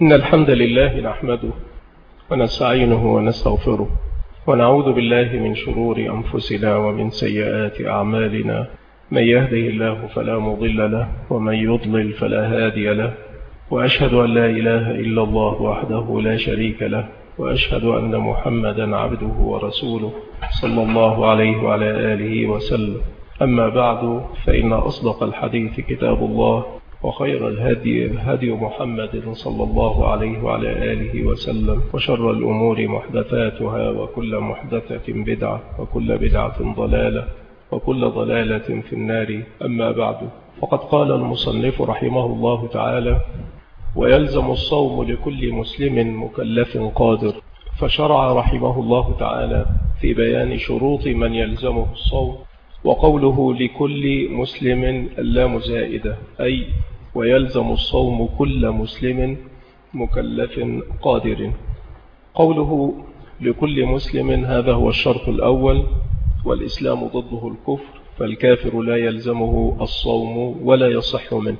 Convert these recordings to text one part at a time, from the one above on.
إن الحمد لله نحمده ونستعينه ونستغفره ونعوذ بالله من شرور أنفسنا ومن سيئات أعمالنا. من يهده الله فلا مضل له ومن يضلل فلا هادي له، وأشهد أن لا إله إلا الله وحده لا شريك له، وأشهد أن محمدا عبده ورسوله صلى الله عليه وعلى آله وسلم. أما بعد، فإن أصدق الحديث كتاب الله، وخير الهدي هدي محمد صلى الله عليه وعلى آله وسلم، وشر الأمور محدثاتها، وكل محدثة بدعة، وكل بدعة ضلالة، وكل ضلالة في النار. أما بعد، فقد قال المصنف رحمه الله تعالى: ويلزم الصوم لكل مسلم مكلف قادر. فشرع رحمه الله تعالى في بيان شروط من يلزمه الصوم، وقوله لكل مسلم اللام زائدة، أي ويلزم الصوم كل مسلم مكلف قادر. قوله لكل مسلم هذا هو الشرط الأول، والإسلام ضده الكفر، فالكافر لا يلزمه الصوم ولا يصح منه.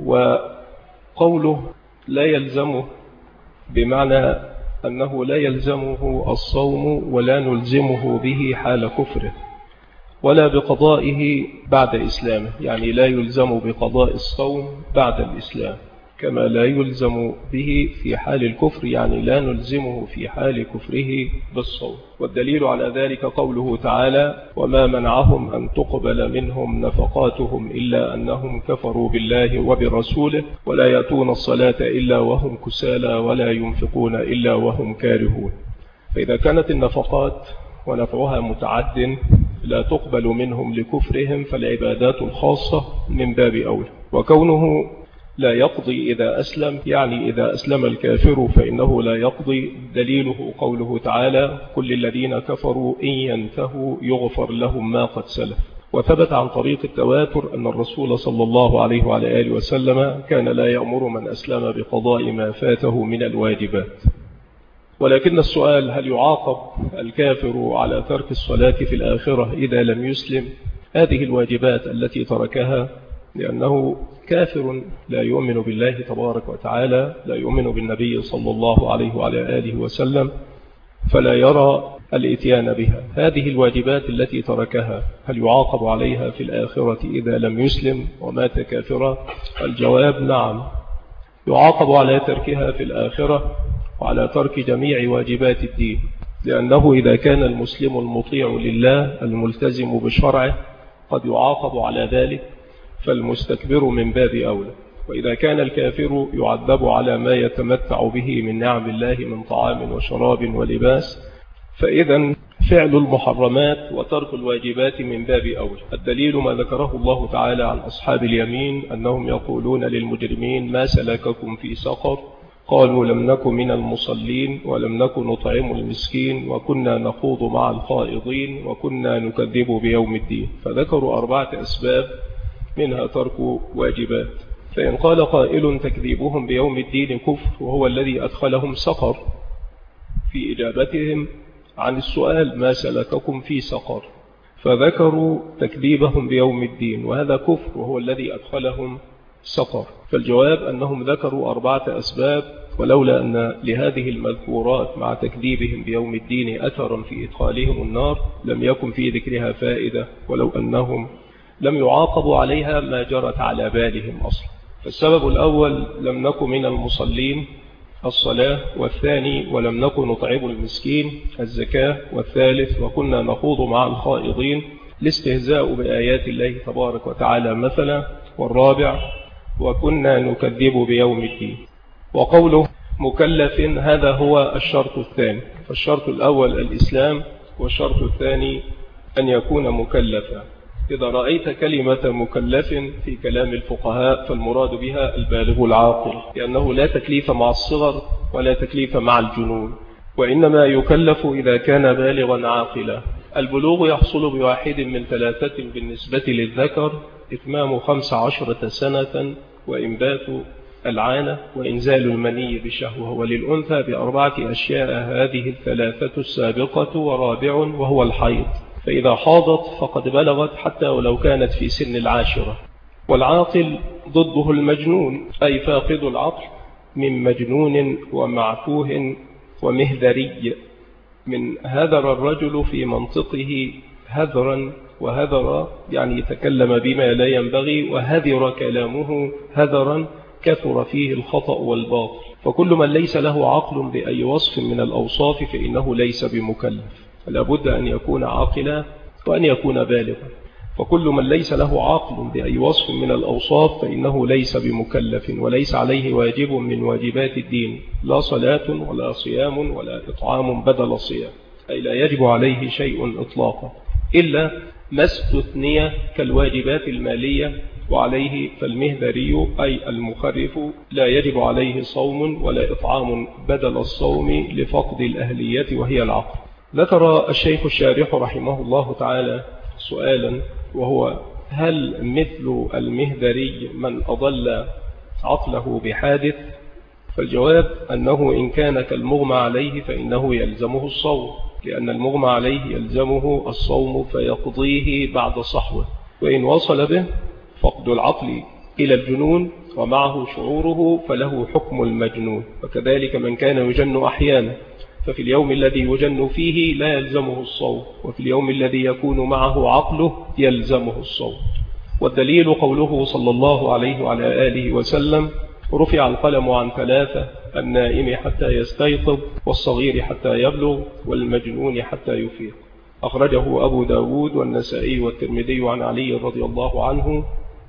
وقوله لا يلزمه بمعنى أنه لا يلزمه الصوم ولا نلزمه به حال كفره، ولا بقضائه بعد إسلامه، يعني لا يلزم بقضاء الصوم بعد الإسلام، كما لا يلزم به في حال الكفر، يعني لا نلزمه في حال كفره بالصوم. والدليل على ذلك قوله تعالى: وما منعهم أن تقبل منهم نفقاتهم إلا أنهم كفروا بالله وبرسوله ولا يأتون الصلاة إلا وهم كسالى ولا ينفقون إلا وهم كارهون. فإذا كانت النفقات ونفعها متعد لا تقبل منهم لكفرهم، فالعبادات الخاصة من باب أولى. وكونه لا يقضي إذا أسلم، يعني إذا أسلم الكافر فإنه لا يقضي، دليله قوله تعالى: كل الذين كفروا إن ينتهوا يغفر لهم ما قد سلف. وثبت عن طريق التواتر أن الرسول صلى الله عليه وعلى آله وسلم كان لا يأمر من أسلم بقضاء ما فاته من الواجبات. ولكن السؤال: هل يعاقب الكافر على ترك الصلاة في الآخرة إذا لم يسلم هذه الواجبات التي تركها؟ لأنه كافر لا يؤمن بالله تبارك وتعالى، لا يؤمن بالنبي صلى الله عليه وعلى آله وسلم، فلا يرى الإتيان بها. هذه الواجبات التي تركها هل يعاقب عليها في الآخرة إذا لم يسلم ومات كافرا؟ الجواب: نعم، يعاقب على تركها في الآخرة وعلى ترك جميع واجبات الدين، لأنه إذا كان المسلم المطيع لله الملتزم بشرعه قد يعاقب على ذلك، فالمستكبر من باب أولى. وإذا كان الكافر يعذب على ما يتمتع به من نعم الله من طعام وشراب ولباس، فإذا فعل المحرمات وترك الواجبات من باب أولى. الدليل ما ذكره الله تعالى عن أصحاب اليمين أنهم يقولون للمجرمين: ما سلككم في سقر؟ قالوا: لم نكن من المصلين ولم نكن نطعم المسكين وكنا نخوض مع الخائضين وكنا نكذب بيوم الدين. فذكروا 4 أسباب منها ترك واجبات. فإن قال قائل: تكذيبهم بيوم الدين كفر وهو الذي أدخلهم سقر، في إجابتهم عن السؤال: ما سلككم في سقر؟ فذكروا تكذيبهم بيوم الدين، وهذا كفر وهو الذي أدخلهم سقر. فالجواب أنهم ذكروا 4 أسباب، ولولا أن لهذه المذكورات مع تكذيبهم بيوم الدين أثرا في إدخالهم النار لم يكن في ذكرها فائدة، ولو أنهم لم يعاقبوا عليها ما جرت على بالهم أصلا. فالسبب الأول: لم نكن من المصلين، الصلاة. والثاني: ولم نكن نطعم المسكين، الزكاة. والثالث: وكنا نخوض مع الخائضين، الاستهزاء بآيات الله تبارك وتعالى مثلا. والرابع: وكنا نكذب بيوم الدين. وقوله مكلف هذا هو الشرط الثاني. فالشرط الأول الإسلام، والشرط الثاني أن يكون مكلفا. إذا رأيت كلمة مكلف في كلام الفقهاء فالمراد بها البالغ العاقل، لأنه لا تكليف مع الصغر ولا تكليف مع الجنون، وإنما يكلف إذا كان بالغا عاقلا. البلوغ يحصل بواحد من 3 بالنسبة للذكر: إتمام 15 سنة، وإنبات العانة، وإنزال المني بشهوة. وللأنثى ب4 أشياء، هذه 3 السابقة، ورابع وهو الحيض، فإذا حاضت فقد بلغت حتى ولو كانت في سن 10. والعاقل ضده المجنون، أي فاقد العقل، من مجنون ومعتوه ومهذري، من هذر الرجل في منطقه هذرا، وهذر يعني يتكلم بما لا ينبغي، وهذر كلامه هذرا كثر فيه الخطأ والباطل. فكل من ليس له عقل بأي وصف من الأوصاف فإنه ليس بمكلف، لابد أن يكون عاقلا وأن يكون بالغا. فكل من ليس له عقل بأي وصف من الأوصاف فإنه ليس بمكلف، وليس عليه واجب من واجبات الدين، لا صلاة ولا صيام ولا إطعام بدل الصيام، أي لا يجب عليه شيء إطلاقا إلا ما استثني كالواجبات المالية، وعليه فالمهذري أي المخرف لا يجب عليه صوم ولا إطعام بدل الصوم لفقد الأهلية وهي العقل. ذكر الشيخ الشارح رحمه الله تعالى سؤالا، وهو هل مثل المهذري من أضل عقله بحادث؟ فالجواب أنه إن كان كالمغمى عليه فإنه يلزمه الصوم، لأن المغمى عليه يلزمه الصوم فيقضيه بعد صحوه، وإن وصل به فقد العقل إلى الجنون ومعه شعوره فله حكم المجنون. وكذلك من كان يجن أحيانا ففي اليوم الذي يجن فيه لا يلزمه الصوم، وفي اليوم الذي يكون معه عقله يلزمه الصوم. والدليل قوله صلى الله عليه وعلى آله وسلم: رفع القلم عن ثلاثة: النائم حتى يستيقظ، والصغير حتى يبلغ، والمجنون حتى يفيق. أخرجه أبو داود والنسائي والترمذي عن علي رضي الله عنه،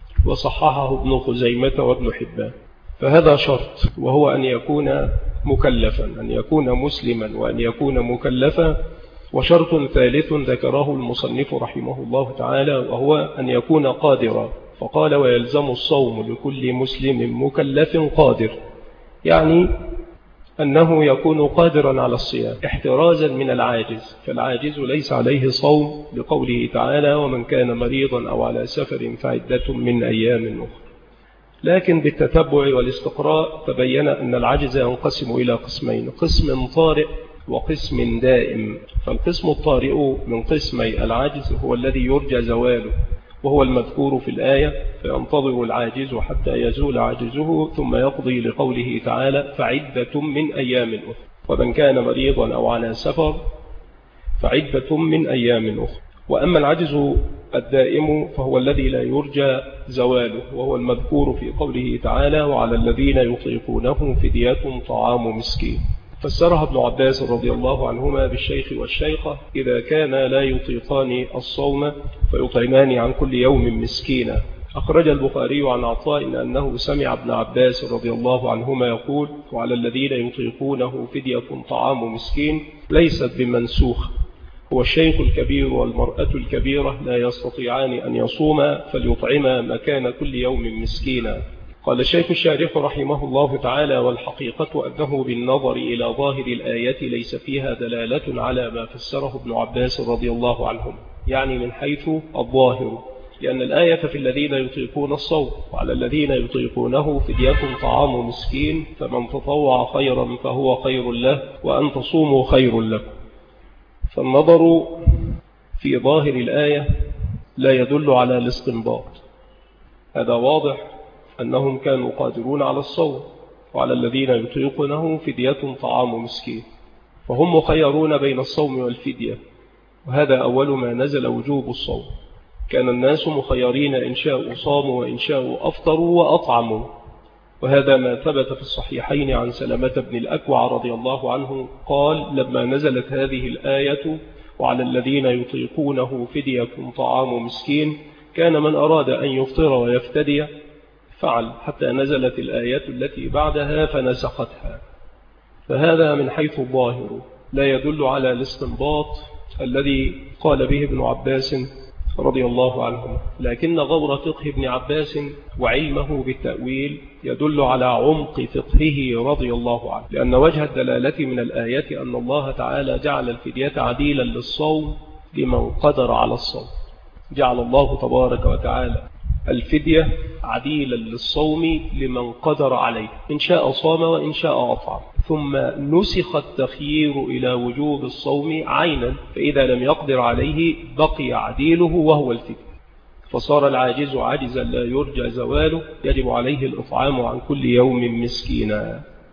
وصححه ابن خزيمة وابن حبان. فهذا شرط، وهو أن يكون مكلفا، أن يكون مسلما وأن يكون مكلفا. وشرط ثالث ذكره المصنف رحمه الله تعالى، وهو أن يكون قادرا، فقال: ويلزم الصوم لكل مسلم مكلف قادر، يعني أنه يكون قادرا على الصيام احترازا من العاجز، فالعاجز ليس عليه صوم لقوله تعالى: ومن كان مريضا أو على سفر فعدة من أيام أخرى. لكن بالتتبع والاستقراء تبين أن العجز ينقسم إلى قسمين: قسم طارئ وقسم دائم. فالقسم الطارئ من قسمي العجز هو الذي يرجى زواله، وهو المذكور في الآية: فينتظر العاجز حتى يزول عجزه ثم يقضي، لقوله تعالى: فعدة من أيام أخرى. ومن كان مريضا أو على سفر فعدة من أيام أخرى. وأما العجز الدائم فهو الذي لا يرجى زواله، وهو المذكور في قوله تعالى: وعلى الذين يطيقونه فدية طعام مسكين. فسرها ابن عباس رضي الله عنهما بالشيخ والشيخة إذا كان لا يطيقان الصوم فيطعمان عن كل يوم مسكينا. أخرج البخاري عن عطاء أنه سمع ابن عباس رضي الله عنهما يقول: وعلى الذين يطيقونه فدية طعام مسكين ليست بمنسوخ، هو الشيخ الكبير والمرأة الكبيرة لا يستطيعان أن يصوما فليطعما مكان كل يوم مسكينا. قال الشيخ الشارح رحمه الله تعالى: والحقيقة أنه بالنظر إلى ظاهر الآية ليس فيها دلالة على ما فسره ابن عباس رضي الله عنهم، يعني من حيث الظاهر، لأن الآية في الذين يطيقون الصوم، وعلى الذين يطيقونه فدية طعام مسكين، فمن تطوع خيرا فهو خير له، وأن تصوموا خير لكم. فالنظر في ظاهر الآية لا يدل على الاستنباط. هذا واضح أنهم كانوا قادرون على الصوم، وعلى الذين يطيقونه فدية طعام مسكين، فهم مخيرون بين الصوم والفدية، وهذا أول ما نزل وجوب الصوم. كان الناس مخيرين إن شاءوا صاموا وإن شاءوا أفطروا وأطعموا، وهذا ما ثبت في الصحيحين عن سلمة بن الأكوع رضي الله عنه قال: لما نزلت هذه الآية وعلى الذين يطيقونه فدية طعام مسكين، كان من أراد أن يفطر ويفتدي فعل، حتى نزلت الآية التي بعدها فنسختها. فهذا من حيث الظاهر لا يدل على الاستنباط الذي قال به ابن عباس رضي الله عنه، لكن غور فقه ابن عباس وعلمه بالتأويل يدل على عمق فقهه رضي الله عنه، لأن وجه الدلالة من الآية أن الله تعالى جعل الفدية عديلا للصوم لمن قدر على الصوم. جعل الله تبارك وتعالى الفدية عديلا للصوم لمن قدر عليه، إن شاء صام وإن شاء أطعم. ثم نسخ التخيير إلى وجوب الصوم عينا، فإذا لم يقدر عليه بقي عديله وهو الفدية، فصار العاجز عاجزا لا يرجى زواله، يجب عليه الإطعام عن كل يوم مسكينا.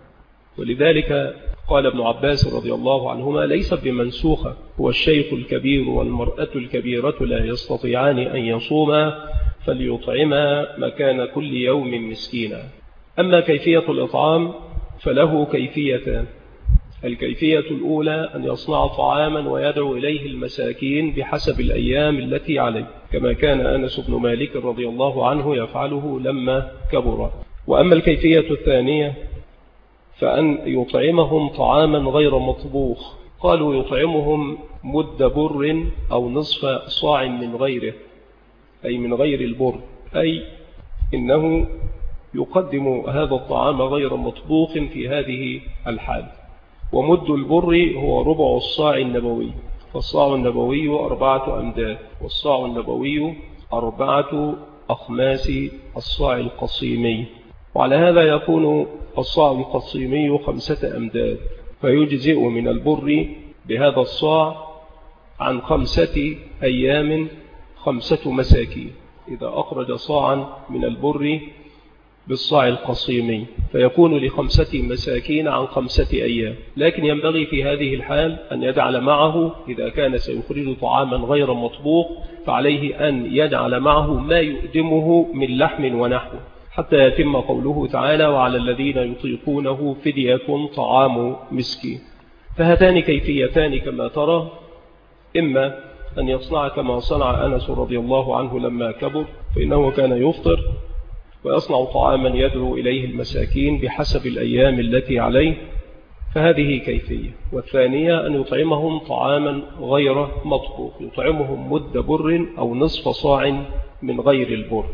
ولذلك قال ابن عباس رضي الله عنهما: ليس بمنسوخة، هو الشيخ الكبير والمرأة الكبيرة لا يستطيعان أن يصوما فليطعما مكان كل يوم مسكينا. أما كيفية الإطعام فله كيفيتان: الكيفية الأولى أن يصنع طعاما ويدعو إليه المساكين بحسب الأيام التي عليه، كما كان أنس بن مالك رضي الله عنه يفعله لما كبر. وأما الكيفية الثانية فأن يطعمهم طعاما غير مطبوخ، قالوا يطعمهم مد بر أو نصف صاع من غيره، أي من غير البر، أي إنه يقدم هذا الطعام غير مطبوخ في هذه الحال. ومد البر هو ربع الصاع النبوي، فالصاع النبوي 4 أمداد، والصاع النبوي 4 أخماس الصاع القصيمي، وعلى هذا يكون الصاع القصيمي 5 أمداد، فيجزئ من البر بهذا الصاع عن 5 أيام 5 مساكين، إذا أخرج صاعا من البر بالصاع القصيمي فيكون ل5 مساكين عن 5 أيام. لكن ينبغي في هذه الحال أن يجعل معه، إذا كان سيخرج طعاما غير مطبوخ فعليه أن يجعل معه ما يؤدمه من لحم ونحوه، حتى يتم قوله تعالى: وعلى الذين يطيقونه فدية طعام مسكين. فهاتان كيفيتان كما ترى: إما أن يصنع كما صنع أنس رضي الله عنه لما كبر، فإنه كان يفطر ويصنع طعاما يدعو إليه المساكين بحسب الأيام التي عليه، فهذه كيفية. والثانية أن يطعمهم طعاما غير مطبوخ، يطعمهم مد بر أو نصف صاع من غير البر.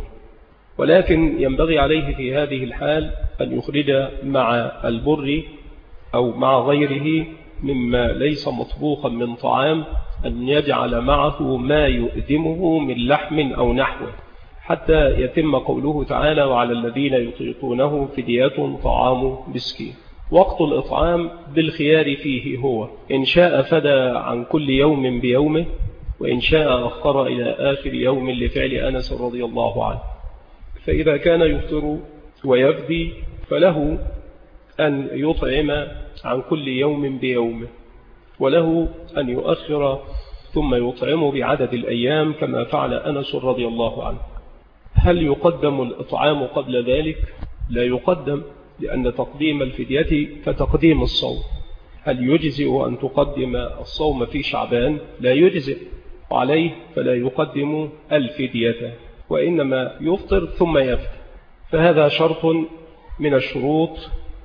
ولكن ينبغي عليه في هذه الحال أن يخرج مع البر أو مع غيره مما ليس مطبوخا من طعام، أن يجعل معه ما يؤدمه من لحم أو نحوه، حتى يتم قوله تعالى: وعلى الذين يطيقونه فدية طعام مسكين. وقت الإطعام بالخيار فيه هو إن شاء فدى عن كل يوم بيومه، وإن شاء أخر إلى آخر يوم لفعل أنس رضي الله عنه. فإذا كان يفطر ويفدي فله أن يطعم عن كل يوم بيومه، وله أن يؤخر ثم يطعم بعدد الأيام كما فعل أنس رضي الله عنه. هل يقدم الإطعام قبل ذلك؟ لا يقدم، لأن تقديم الفدية كتقديم الصوم. هل يجزئ أن تقدم الصوم في شعبان؟ لا يجزئ، وعليه فلا يقدم الفدية، وإنما يفطر ثم يفطر. فهذا شرط من الشروط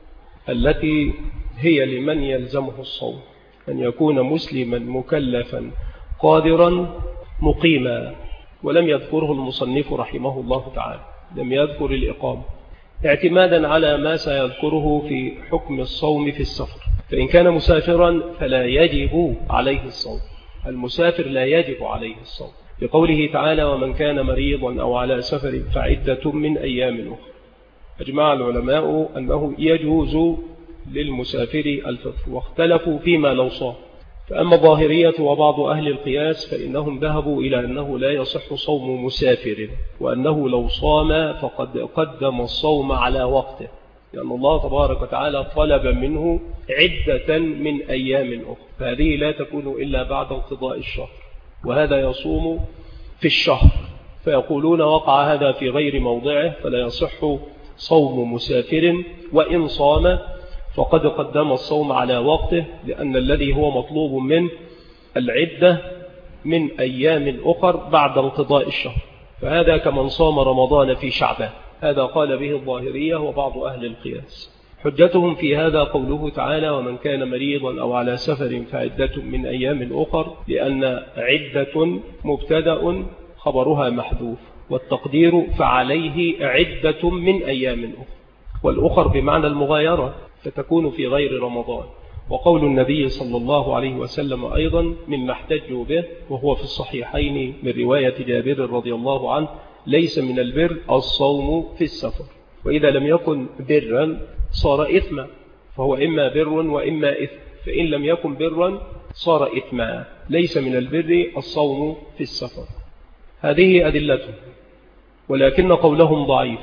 التي هي لمن يلزمه الصوم، أن يكون مسلما مكلفا قادرا مقيما. ولم يذكره المصنف رحمه الله تعالى، لم يذكر الإقامة، اعتمادا على ما سيذكره في حكم الصوم في السفر. فإن كان مسافرا فلا يجب عليه الصوم، المسافر لا يجب عليه الصوم، لقوله تعالى: ومن كان مريضا أو على سفر فعدة من أيام أخرى. أجمع العلماء أنه يجوز للمسافر الفطر، واختلفوا فيما لو صام. فأما الظاهرية وبعض أهل القياس فإنهم ذهبوا إلى أنه لا يصح صوم مسافر، وأنه لو صام فقد قدم الصوم على وقته، لأن الله تبارك وتعالى طلب منه عدة من أيام أخرى، فهذه لا تكون إلا بعد انقضاء الشهر، وهذا يصوم في الشهر. فيقولون وقع هذا في غير موضعه، فلا يصح صوم مسافر، وإن صام فقد قدم الصوم على وقته، لأن الذي هو مطلوب من العدة من أيام أخر بعد انقضاء الشهر، فهذا كمن صام رمضان في شعبان. هذا قال به الظاهرية وبعض أهل القياس. حجتهم في هذا قوله تعالى: ومن كان مريضا أو على سفر فعدة من أيام أخر، لأن عدة مبتدأ خبرها محذوف، والتقدير فعليه عدة من أيام أخر، والأخر بمعنى المغايرة فتكون في غير رمضان. وقول النبي صلى الله عليه وسلم أيضا مما احتجوا به، وهو في الصحيحين من رواية جابر رضي الله عنه: ليس من البر الصوم في السفر. وإذا لم يكن برا صار إثما، فهو إما بر وإما إثم، فإن لم يكن برا صار إثما. ليس من البر الصوم في السفر. هذه أدلته، ولكن قولهم ضعيف،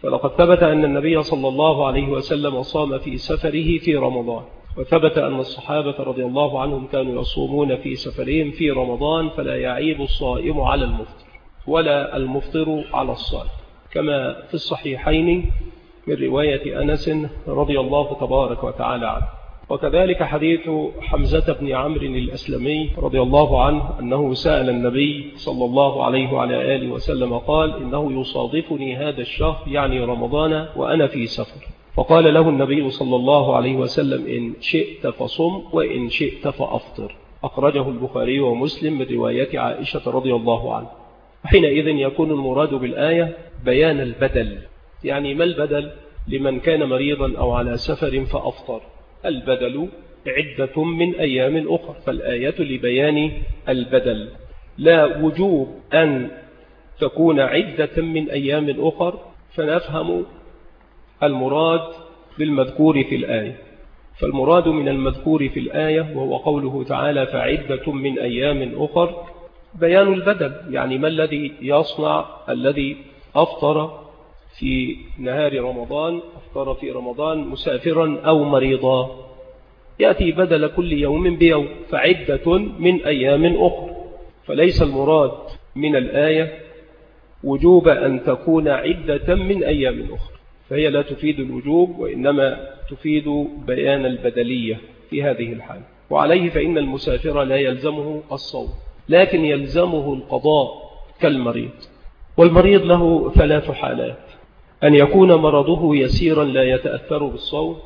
فلقد ثبت أن النبي صلى الله عليه وسلم صام في سفره في رمضان، وثبت أن الصحابة رضي الله عنهم كانوا يصومون في سفرهم في رمضان، فلا يعيب الصائم على المفطر ولا المفطر على الصائم، كما في الصحيحين من رواية أنس رضي الله تبارك وتعالى عنه. وكذلك حديث حمزة بن عمرو الأسلمي رضي الله عنه أنه سأل النبي صلى الله عليه وعلى آله وسلم قال: إنه يصادفني هذا الشهر يعني رمضان وأنا في سفر، فقال له النبي صلى الله عليه وسلم: إن شئت فصم وإن شئت فأفطر. أخرجه البخاري ومسلم من رواية عائشة رضي الله عنه. حينئذ يكون المراد بالآية بيان البدل، يعني ما البدل لمن كان مريضا أو على سفر فأفطر؟ البدل عدة من أيام أخرى، فالآية لبيان البدل، لا وجوب أن تكون عدة من أيام أخرى، فنفهم المراد بالمذكور في الآية. فالمراد من المذكور في الآية وهو قوله تعالى: فعدة من أيام أخرى، بيان البدل، يعني ما الذي يصنع الذي أفطر في نهار رمضان، أفطر في رمضان مسافرا أو مريضا، يأتي بدل كل يوم بيوم، فعدة من أيام أخرى. فليس المراد من الآية وجوب أن تكون عدة من أيام أخرى، فهي لا تفيد الوجوب، وإنما تفيد بيان البدلية في هذه الحال. وعليه فإن المسافر لا يلزمه الصوم، لكن يلزمه القضاء كالمريض. والمريض له 3 حالات: أن يكون مرضه يسيرا لا يتأثر بالصوم،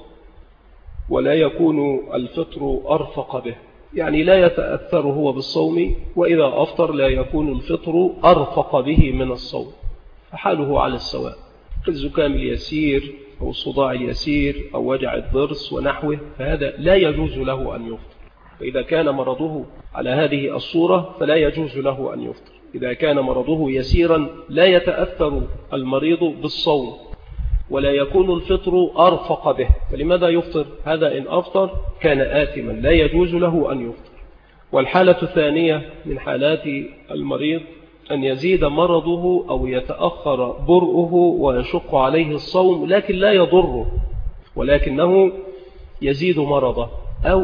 ولا يكون الفطر أرفق به، يعني لا يتأثر هو بالصوم، وإذا أفطر لا يكون الفطر أرفق به من الصوم، فحاله على السواء، كالزكام اليسير أو الصداع اليسير أو وجع الضرس ونحوه، فهذا لا يجوز له أن يفطر. فإذا كان مرضه على هذه الصورة فلا يجوز له أن يفطر. إذا كان مرضه يسيرا لا يتأثر المريض بالصوم ولا يكون الفطر أرفق به، فلماذا يفطر؟ هذا إن أفطر كان آثما، لا يجوز له أن يفطر. والحالة الثانية من حالات المريض أن يزيد مرضه أو يتأخر برؤه ويشق عليه الصوم، لكن لا يضره، ولكنه يزيد مرضه، أو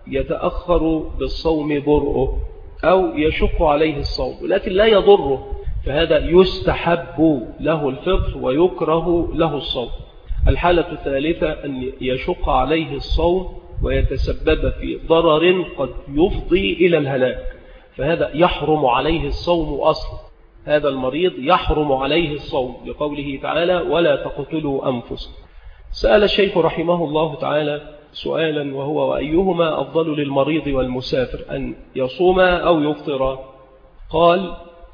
يتأخر بالصوم برؤه، أو يشق عليه الصوم لكن لا يضره، فهذا يستحب له الفطر ويكره له الصوم. الحالة الثالثة أن يشق عليه الصوم ويتسبب في ضرر قد يفضي إلى الهلاك، فهذا يحرم عليه الصوم أصلا، هذا المريض يحرم عليه الصوم، لقوله تعالى: ولا تقتلوا أنفسكم. سأل الشيخ رحمه الله تعالى سؤالا وهو: وأيهما أفضل للمريض والمسافر، أن يصوم أو يفطر؟ قال: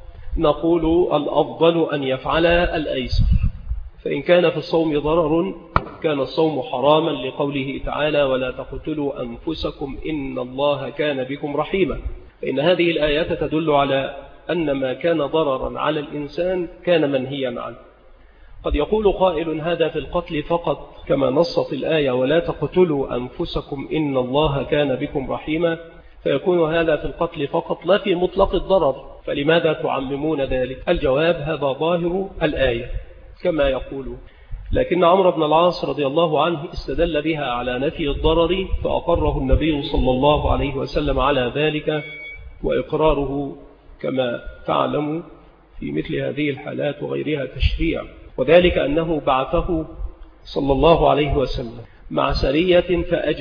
نقول الأفضل أن يفعل الأيسر، فإن كان في الصوم ضرر كان الصوم حراما، لقوله تعالى: ولا تقتلوا أنفسكم إن الله كان بكم رحيما. فإن هذه الآيات تدل على أن ما كان ضررا على الإنسان كان منهيا عنه. قد يقول قائل: هذا في القتل فقط، كما نصت الآية: ولا تقتلوا أنفسكم إن الله كان بكم رحيما، فيكون هذا في القتل فقط لا في مطلق الضرر، فلماذا تعممون ذلك؟ الجواب: هذا ظاهر الآية كما يقولون، لكن عمرو بن العاص رضي الله عنه استدل بها على نفي الضرر، فأقره النبي صلى الله عليه وسلم على ذلك، وإقراره كما تعلم في مثل هذه الحالات وغيرها تشريع، وذلك أنه بعثه صلى الله عليه وسلم مع سرية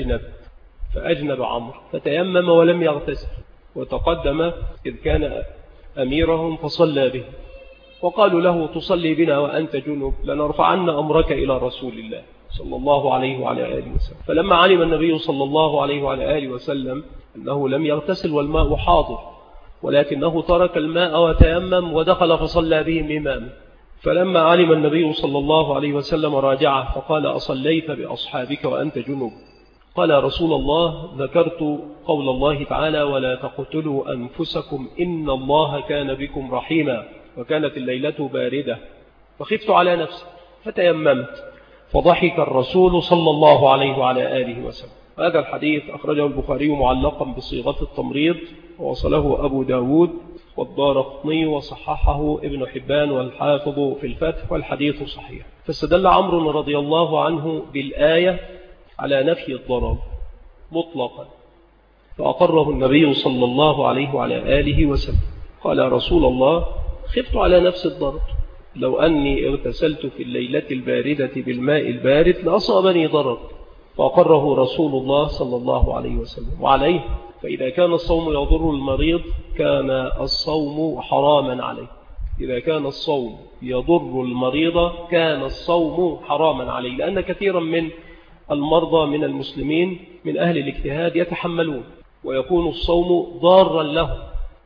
فأجنب عمرو، فتيمم ولم يغتسل، وتقدم إذ كان أميرهم فصلى به، وقالوا له: تصلي بنا وأنت جنب، لنرفعن أمرك إلى رسول الله صلى الله عليه وعلى آله وسلم. فلما علم النبي صلى الله عليه وعلى آله وسلم أنه لم يغتسل والماء حاضر، ولكنه ترك الماء وتيمم ودخل فصلى بهم إماما، فلما علم النبي صلى الله عليه وسلم راجعه فقال: أصليت بأصحابك وأنت جنب؟ قال: رسول الله، ذكرت قول الله تعالى: ولا تقتلوا أنفسكم إن الله كان بكم رحيما، وكانت الليلة باردة فخفت على نفسي فتيممت، فضحك الرسول صلى الله عليه وعلى آله وسلم. هذا الحديث أخرجه البخاري معلقا بصيغة التمريض، ووصله أبو داود والدارقطني وصححه ابن حبان والحافظ في الفتح والحديث صحيح. فاستدل عمرو رضي الله عنه بالآية على نفي الضرر مطلقا، فأقره النبي صلى الله عليه وعلى آله وسلم. قال يا رسول الله خفت على نفس الضرر، لو أني اغتسلت في الليلة الباردة بالماء البارد لأصابني ضرر، فأقره رسول الله صلى الله عليه وسلم. وعليه فإذا كان الصوم يضر المريض كان الصوم حراما عليه. إذا كان الصوم يضر المريض كان الصوم حراما عليه، لأن كثيرا من المرضى من المسلمين من أهل الاجتهاد يتحملون ويكون الصوم ضارا له،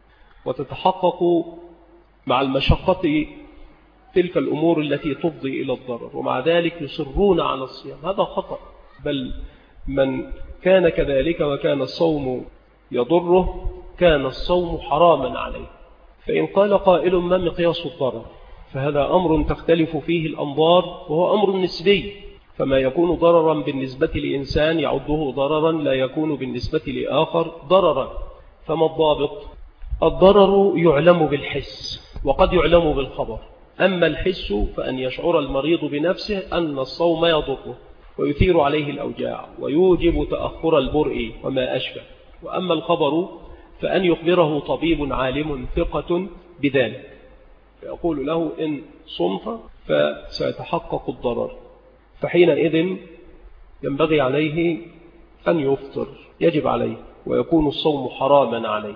وتتحقق مع المشقة تلك الأمور التي تفضي إلى الضرر، ومع ذلك يصرون على الصيام. هذا خطأ، بل من كان كذلك وكان الصوم يضره كان الصوم حراما عليه. فإن قال قائل ما مقياس الضرر، فهذا أمر تختلف فيه الأنظار، وهو أمر نسبي، فما يكون ضررا بالنسبة لإنسان يعده ضررا لا يكون بالنسبة لآخر ضررا. فما الضابط؟ الضرر يعلم بالحس وقد يعلم بالخبر. أما الحس فأن يشعر المريض بنفسه أن الصوم يضره ويثير عليه الأوجاع ويوجب تأخر البرء وما أشبه. وأما الخبر فأن يخبره طبيب عالم ثقة بذلك، فيقول له إن صمت فسيتحقق الضرر، فحينئذ ينبغي عليه أن يفطر، يجب عليه، ويكون الصوم حراما عليه.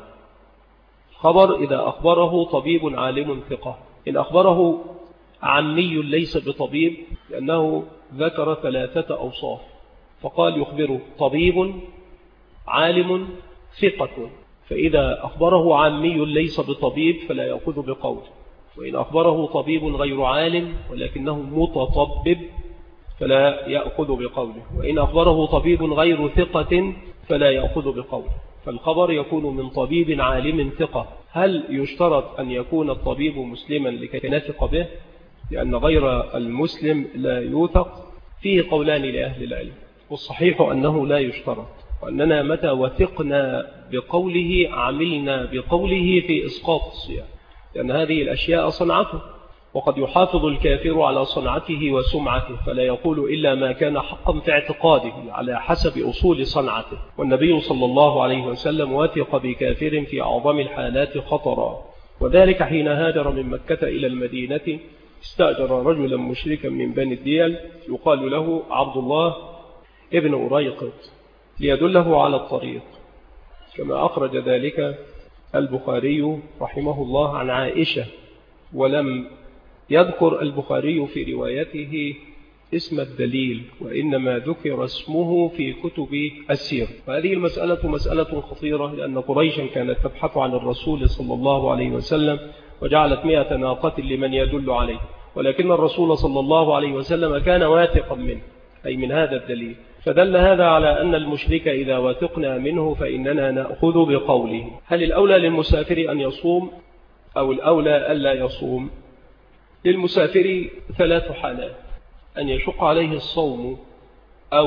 خبر إذا أخبره طبيب عالم ثقة. إن أخبره عمي ليس بطبيب، لأنه ذكر 3 أوصاف، فقال يخبره طبيب عالم ثقة، فإذا أخبره عمي ليس بطبيب فلا يأخذ بقوله. وإن أخبره طبيب غير عالم ولكنه متطبب فلا يأخذ بقوله. وإن أخبره طبيب غير ثقة فلا يأخذ بقوله. فالخبر يكون من طبيب عالم ثقة. هل يشترط أن يكون الطبيب مسلما لكي نثق به؟ لأن غير المسلم لا يوثق. فيه قولان لأهل العلم، والصحيح أنه لا يشترط، وأننا متى وثقنا بقوله عملنا بقوله في إسقاط الصيام، لأن هذه الأشياء صنعته، وقد يحافظ الكافر على صنعته وسمعته فلا يقول إلا ما كان حقا في اعتقاده على حسب أصول صنعته. والنبي صلى الله عليه وسلم وثق بكافر في أعظم الحالات خطرا، وذلك حين هاجر من مكة إلى المدينة استأجر رجلا مشركا من بني الديل يقال له عبد الله ابن أريقط ليدله على الطريق، كما أخرج ذلك البخاري رحمه الله عن عائشة. ولم يذكر البخاري في روايته اسم الدليل، وإنما ذكر اسمه في كتب السير. وهذه المسألة مسألة خطيرة، لأن قريشا كانت تبحث عن الرسول صلى الله عليه وسلم وجعلت 100 ناقة لمن يدل عليه، ولكن الرسول صلى الله عليه وسلم كان واثقا منه، أي من هذا الدليل. فدل هذا على أن المشرك إذا وثقنا منه فإننا نأخذ بقوله. هل الأولى للمسافر أن يصوم أو الأولى ألا يصوم؟ للمسافر 3 حالات: أن يشق عليه الصوم أو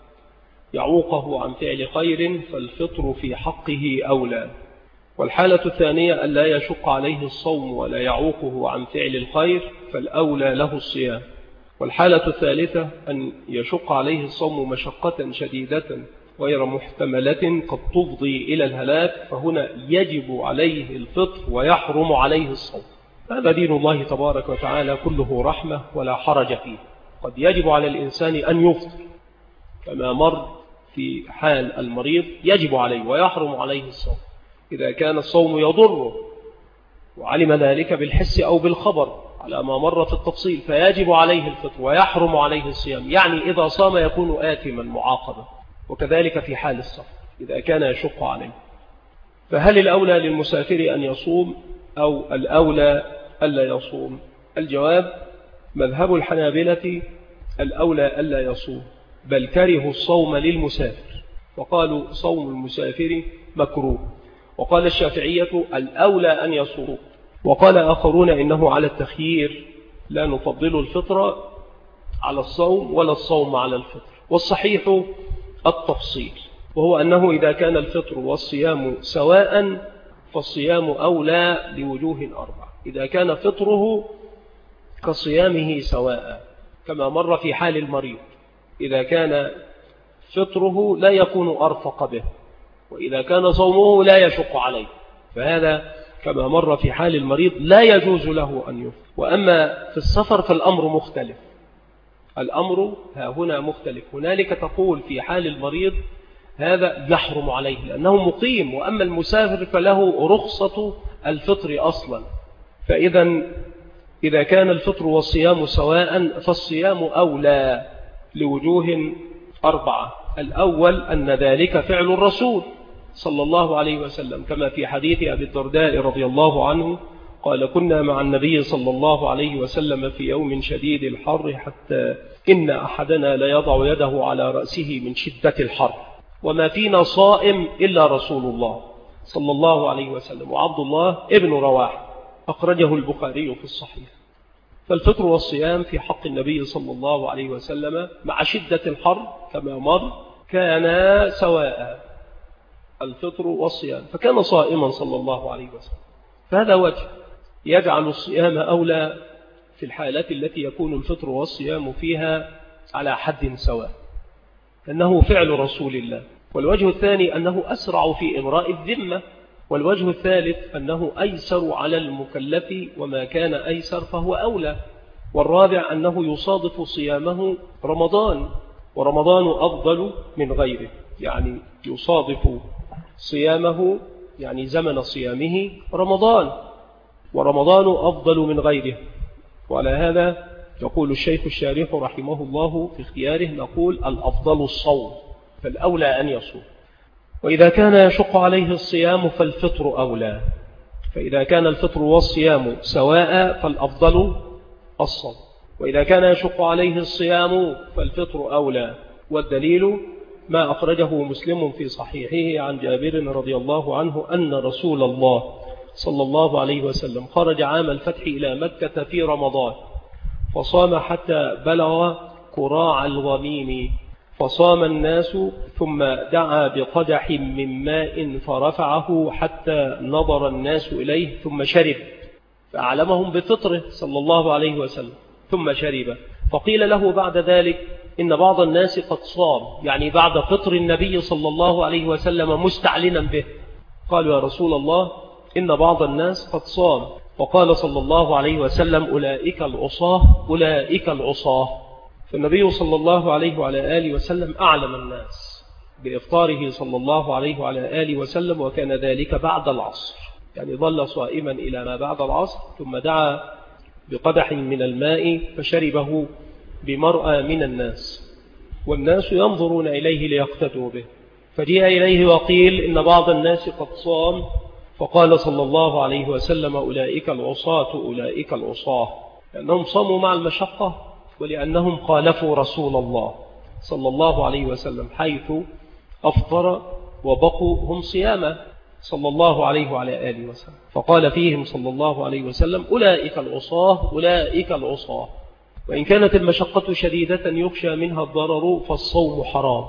يعوقه عن فعل خير فالفطر في حقه أولى. والحالة الثانية أن لا يشق عليه الصوم ولا يعوقه عن فعل الخير فالأولى له الصيام. والحالة الثالثة أن يشق عليه الصوم مشقة شديدة غير محتملة قد تفضي إلى الهلاك، فهنا يجب عليه الفطر ويحرم عليه الصوم. هذا دين الله تبارك وتعالى كله رحمة ولا حرج فيه. قد يجب على الإنسان أن يفطر كما مر في حال المريض، يجب عليه ويحرم عليه الصوم إذا كان الصوم يضره وعلم ذلك بالحس أو بالخبر على ما مر في التفصيل، فيجب عليه الفطر ويحرم عليه الصيام، يعني إذا صام يكون آثما معاقبا. وكذلك في حال السفر إذا كان يشق عليه. فهل الأولى للمسافر أن يصوم أو الأولى ألا يصوم؟ الجواب: مذهب الحنابلة الأولى ألا يصوم، بل كرهوا الصوم للمسافر وقالوا صوم المسافر مكروه. وقال الشافعية الأولى أن يصوم، وقال آخرون إنه على التخيير، لا نفضل الفطر على الصوم ولا الصوم على الفطر. والصحيح التفصيل، وهو أنه إذا كان الفطر والصيام سواء فالصيام أولى لوجوه 4. إذا كان فطره كصيامه سواء كما مر في حال المريض، إذا كان فطره لا يكون أرفق به، وإذا كان صومه لا يشق عليه، فهذا كما مر في حال المريض لا يجوز له أن يفطر. وأما في السفر فالأمر مختلف، الأمر هنا مختلف. هنالك تقول في حال المريض هذا يحرم عليه لأنه مقيم، وأما المسافر فله رخصة الفطر أصلا. إذا كان الفطر والصيام سواء فالصيام أولى لوجوه 4. الأول أن ذلك فعل الرسول صلى الله عليه وسلم، كما في حديث أبي الدرداء رضي الله عنه قال: كنا مع النبي صلى الله عليه وسلم في يوم شديد الحر حتى إن أحدنا ليضع يده على رأسه من شدة الحر، وما فينا صائم إلا رسول الله صلى الله عليه وسلم وعبد الله ابن رواحة، أخرجه البخاري في الصحيح. فالفطر والصيام في حق النبي صلى الله عليه وسلم مع شدة الحر كما مر كان سواء، الفطر والصيام، فكان صائما صلى الله عليه وسلم. فهذا وجه يجعل الصيام أولى في الحالات التي يكون الفطر والصيام فيها على حد سواء، أنه فعل رسول الله. والوجه الثاني أنه أسرع في إمراء الذمة. والوجه الثالث أنه أيسر على المكلف، وما كان أيسر فهو أولى. والرابع أنه يصادف صيامه رمضان، ورمضان أفضل من غيره، يعني يصادف صيامه يعني زمن صيامه رمضان، ورمضان أفضل من غيره. وعلى هذا يقول الشيخ الشارح رحمه الله في اختياره، نقول الأفضل الصوم، فالأولى أن يصوم. وإذا كان يشق عليه الصيام فالفطر أولى. فإذا كان الفطر والصيام سواء فالأفضل الصوم، وإذا كان يشق عليه الصيام فالفطر أولى. والدليل ما أخرجه مسلم في صحيحه عن جابر رضي الله عنه أن رسول الله صلى الله عليه وسلم خرج عام الفتح إلى مكة في رمضان، فصام حتى بلغ كراع الغميم، فصام الناس، ثم دعا بقدح من ماء فرفعه حتى نظر الناس إليه، ثم شرب، فأعلمهم بفطره صلى الله عليه وسلم، ثم شرب. فقيل له بعد ذلك إن بعض الناس قد صام، يعني بعد فطر النبي صلى الله عليه وسلم مستعلنا به. قالوا: يا رسول الله، إن بعض الناس قد صام. وقال صلى الله عليه وسلم: أولئك العصاة، أولئك العصاة. فالنبي صلى الله عليه وعلى آله وسلم أعلم الناس بإفطاره صلى الله عليه وعلى آله وسلم، وكان ذلك بعد العصر، يعني ظل صائما إلى ما بعد العصر، ثم دعا بقدح من الماء فشربه بمرأى من الناس، والناس ينظرون إليه ليقتدوا به. فجاء إليه وقيل إن بعض الناس قد صام، فقال صلى الله عليه وسلم: أولئك العصاة، أولئك العصاة، لأنهم صاموا مع المشقة، ولأنهم خالفوا رسول الله صلى الله عليه وسلم حيث أفطر وبقوا هم صياما صلى الله عليه وعلى آله وسلم. فقال فيهم صلى الله عليه وسلم: أولئك العصاة، أولئك العصاة. وإن كانت المشقة شديدة يخشى منها الضرر فالصوم حرام.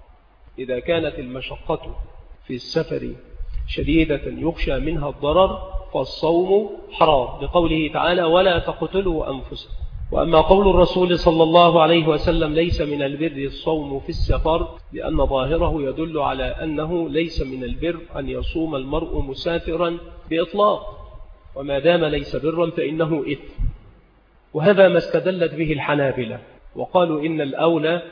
إذا كانت المشقة في السفر شديدة يخشى منها الضرر فالصوم حرام، لقوله تعالى: ولا تقتلوا أنفسكم. وأما قول الرسول صلى الله عليه وسلم: ليس من البر الصوم في السفر، لأن ظاهره يدل على أنه ليس من البر أن يصوم المرء مسافرا بإطلاق، وما دام ليس برا فإنه إثم. وهذا ما استدلت به الحنابلة، وقالوا إن الأولى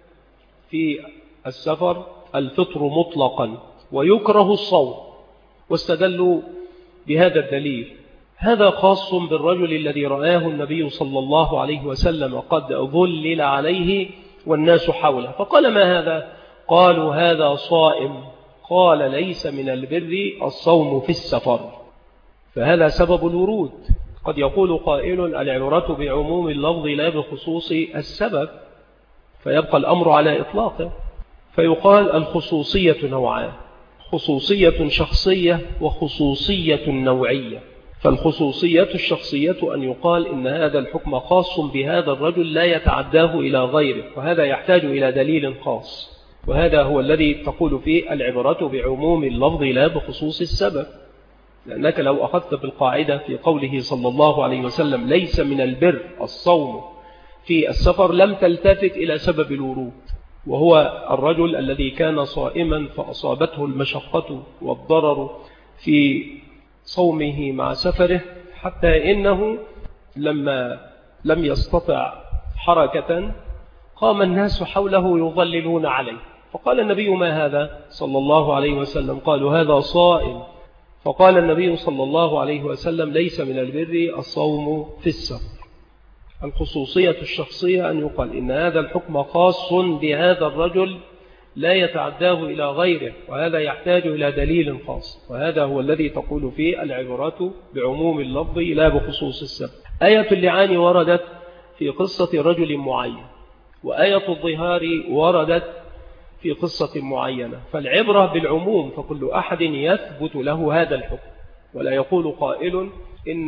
في السفر الفطر مطلقا ويكره الصوم، واستدلوا بهذا الدليل. هذا خاص بالرجل الذي رآه النبي صلى الله عليه وسلم قد ظلل عليه والناس حوله، فقال: ما هذا؟ قالوا: هذا صائم. قال: ليس من البر الصوم في السفر. فهذا سبب الورود. قد يقول قائل: العبرة بعموم اللفظ لا بخصوص السبب، فيبقى الأمر على إطلاقه، فيقال الخصوصية نوعان: خصوصية شخصية وخصوصية نوعية. فالخصوصية الشخصية أن يقال إن هذا الحكم خاص بهذا الرجل لا يتعداه إلى غيره، وهذا يحتاج إلى دليل خاص، وهذا هو الذي تقول فيه العبرة بعموم اللفظ لا بخصوص السبب. لأنك لو أخذت بالقاعدة في قوله صلى الله عليه وسلم ليس من البر الصوم في السفر لم تلتفت إلى سبب الورود، وهو الرجل الذي كان صائما فأصابته المشقة والضرر في صومه مع سفره، حتى إنه لما لم يستطع حركة قام الناس حوله يظللون عليه، فقال النبي ما هذا صلى الله عليه وسلم؟ قالوا هذا صائم. فقال النبي صلى الله عليه وسلم ليس من البر الصوم في السفر. الخصوصية الشخصية أن يقال إن هذا الحكم خاص بهذا الرجل لا يتعداه إلى غيره، وهذا يحتاج إلى دليل خاص، وهذا هو الذي تقول فيه العبرة بعموم اللفظ لا بخصوص السبب. آية اللعان وردت في قصة رجل معين، وآية الظهار وردت في قصة معينة، فالعبرة بالعموم، فكل أحد يثبت له هذا الحكم، ولا يقول قائل إن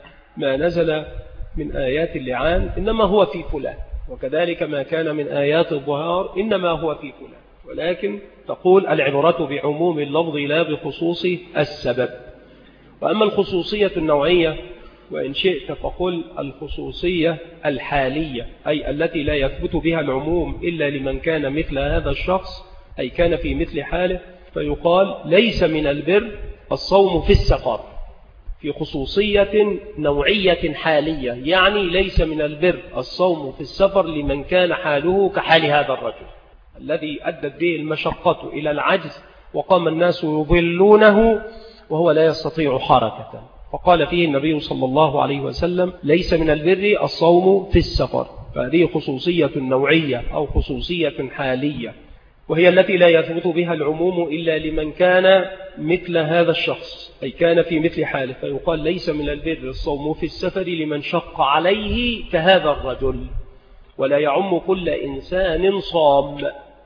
ما نزل من آيات اللعان إنما هو في فلان، وكذلك ما كان من آيات الظهار إنما هو في فلان، ولكن تقول العبرة بعموم اللفظ لا بخصوص السبب. وأما الخصوصية النوعية وإن شئت فقل الخصوصية الحالية، أي التي لا يثبت بها العموم إلا لمن كان مثل هذا الشخص، أي كان في مثل حاله، فيقال ليس من البر الصوم في السفر، في خصوصية نوعية حالية، يعني ليس من البر الصوم في السفر لمن كان حاله كحال هذا الرجل الذي أدت به المشقة إلى العجز وقام الناس يضلونه وهو لا يستطيع حركة، فقال فيه النبي صلى الله عليه وسلم ليس من البر الصوم في السفر. فهذه خصوصية نوعية أو خصوصية حالية، وهي التي لا يثبت بها العموم إلا لمن كان مثل هذا الشخص، أي كان في مثل حاله، فيقال ليس من البر الصوم في السفر لمن شق عليه كهذا الرجل، ولا يعم كل إنسان صام،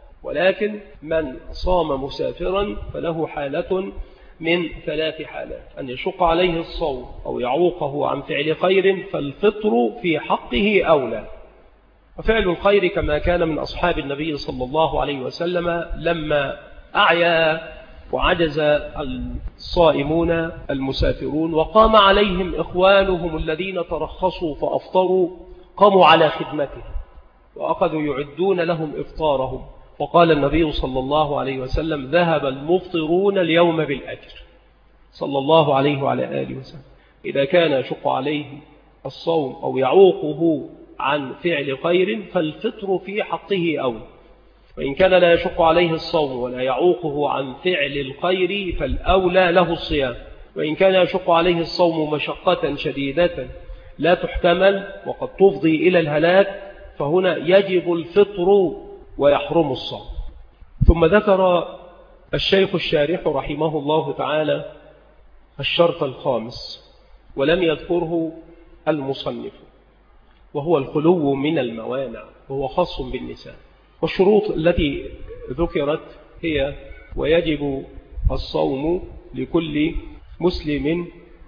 ولكن من صام مسافرا فله حالة من 3 حالات: أن يشق عليه الصوم أو يعوقه عن فعل خير فالفطر في حقه أولى. وفعل الخير كما كان من أصحاب النبي صلى الله عليه وسلم لما أعيا وعجز الصائمون المسافرون وقام عليهم إخوانهم الذين ترخصوا فأفطروا، قاموا على خدمته وأخذوا يعدون لهم إفطارهم، وقال النبي صلى الله عليه وسلم ذهب المفطرون اليوم بالأجر صلى الله عليه وعلى آله وسلم. إذا كان يشق عليه الصوم أو يعوقه عن فعل خير فالفطر في حقه أولى، وإن كان لا يشق عليه الصوم ولا يعوقه عن فعل الخير فالأولى له الصيام، وإن كان يشق عليه الصوم مشقة شديدة لا تحتمل وقد تفضي إلى الهلاك فهنا يجب الفطر ويحرم الصوم. ثم ذكر الشيخ الشارح رحمه الله تعالى الشرط الخامس ولم يذكره المصنف، وهو الخلو من الموانع، وهو خاص بالنساء. والشروط التي ذكرت هي: ويجب الصوم لكل مسلم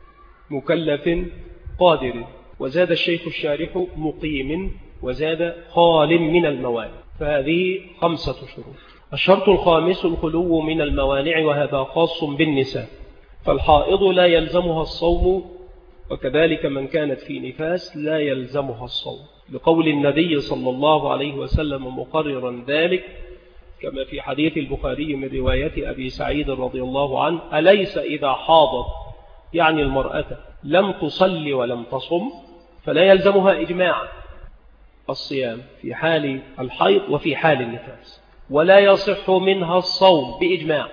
مكلف قادر، وزاد الشيخ الشارح مقيم، وزاد خال من الموانع، فهذه 5 شروط. الشرط الخامس الخلو من الموانع، وهذا خاص بالنساء، فالحائض لا يلزمها الصوم، وكذلك من كانت في نفاس لا يلزمها الصوم، لقول النبي صلى الله عليه وسلم مقررا ذلك كما في حديث البخاري من رواية أبي سعيد رضي الله عنه: أليس إذا حاضت، يعني المرأة، لم تصلي ولم تصم فلا يلزمها إجماع الصيام في حال الحيض وفي حال النفاس، ولا يصح منها الصوم بإجماع،